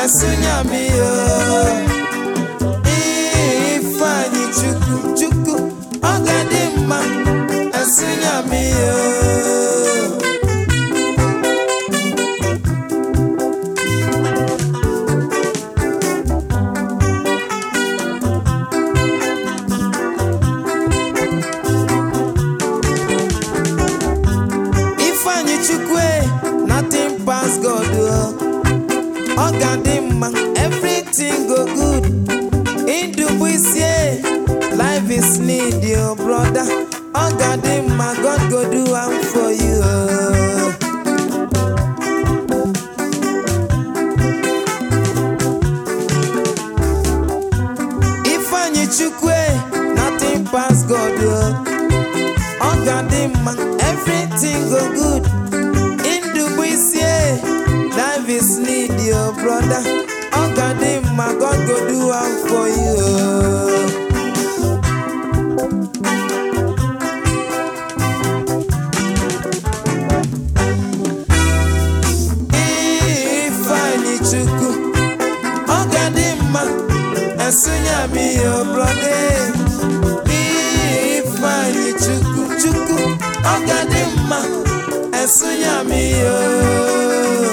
Esunyami Ifeanyi Chukwu Chukwu Ogadimma Esunyami Ifeanyi Chukwu, nothing past God. Ogadimma, everything go good. In Dubuisye, life is need your brother. Ogadimma, God go do am for you. Ifeanyi Chukwu, nothing past God. Ogadimma, everything go good. In Dubuisye, life is need your brother. Ogadimma, God go do am for you. Ifeanyi Chukwu, Ogadimma, Esunyami your brother. Ifeanyi Chukwu, Chukwu, Ogadimma, Esunyami your.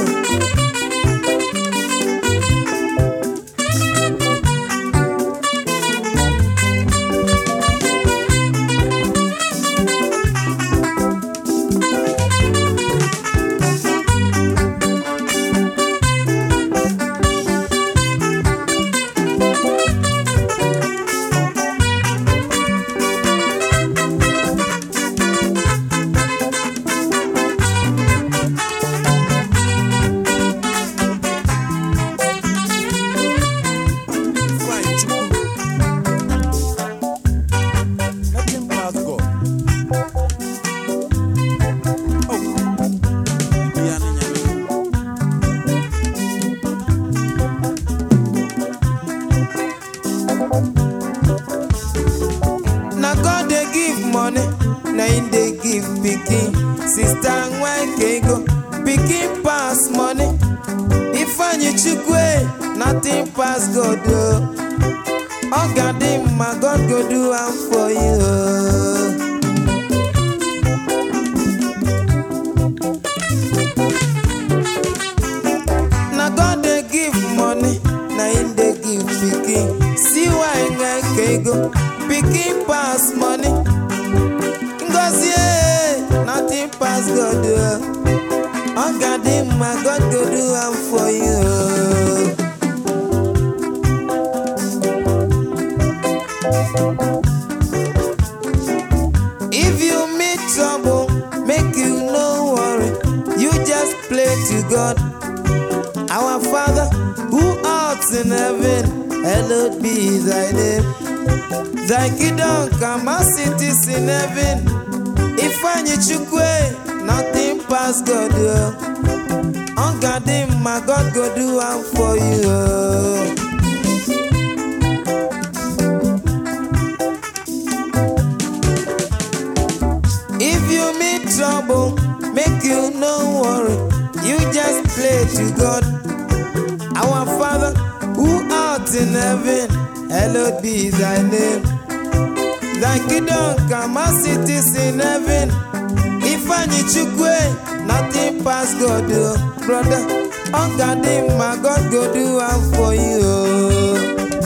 Money, now in they give picking. Sister, why can't go picking pass money? Ifeanyi Chukwu, nothing pass God. Ogadimma, God go do am for you. Now God they give money, now in they give picking. See why I can't go picking pass money? Nothing past God. Ogadimma, God go do am for you. If you meet trouble, make you no worry. You just pray to God. Our Father, who art in heaven, hallowed be thy name. Thy kingdom come as it is in heaven. Ifeanyi Chukwu, nothing past God. Ogadimma, God go do am for you. If you meet trouble, make you no worry. You just pray to God. Our Father, who art in heaven, hallowed be thy name. Thy kingdom come as it is in heaven. Ifeanyi Chukwu, nothing past God, brother. Ogadimma, God go do am for you.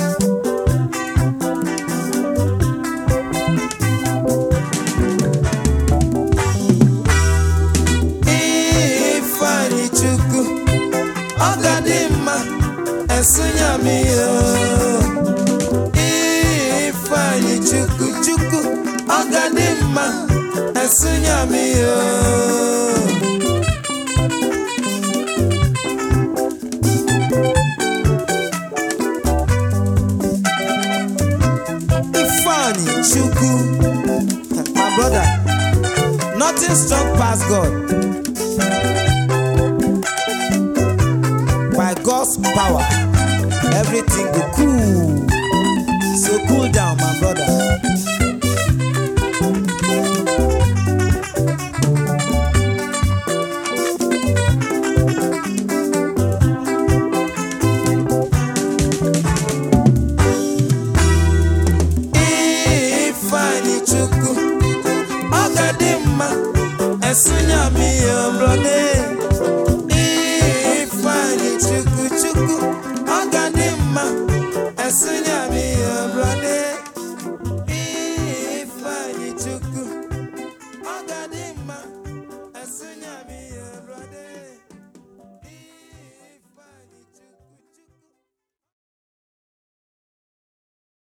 Ifeanyi Chukwu, Ogadimma, Esunyami Ifeanyi Chukwu, Chukwu, Ogadimma, Esunyami Ifeanyi Chukwu, my brother, nothing strong past God. By God's power, everything go cool. So cool down, my brother. Sunya me, brother.